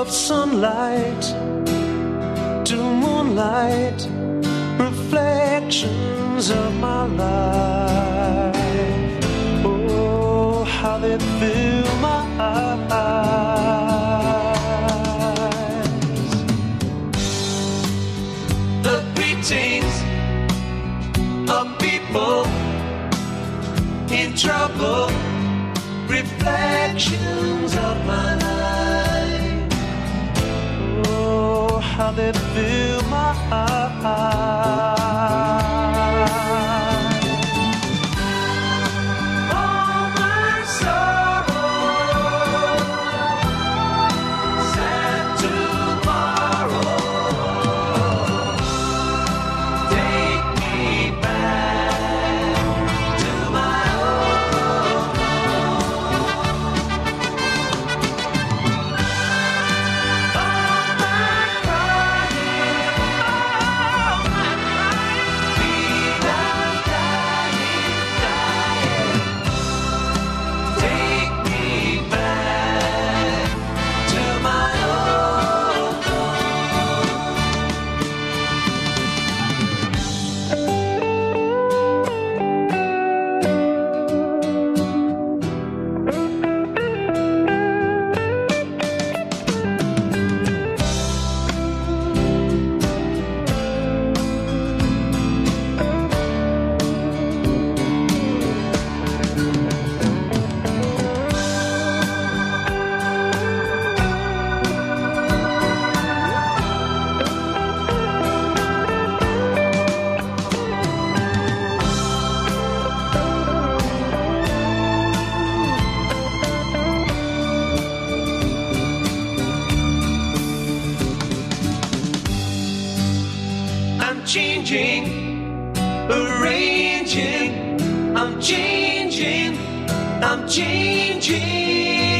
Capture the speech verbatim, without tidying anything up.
of sunlight to moonlight, reflections of my life. Oh, how they fill my eyes. The greetings of people in trouble, reflections of my life. Oh, how they fill my eyes. All my sorrow, sad tomorrow, take me back to my own home. All my crying, all my crying, feel I'm dying, dying. Take me back to my own home. I'm changing, arranging, I'm changing, I'm changing.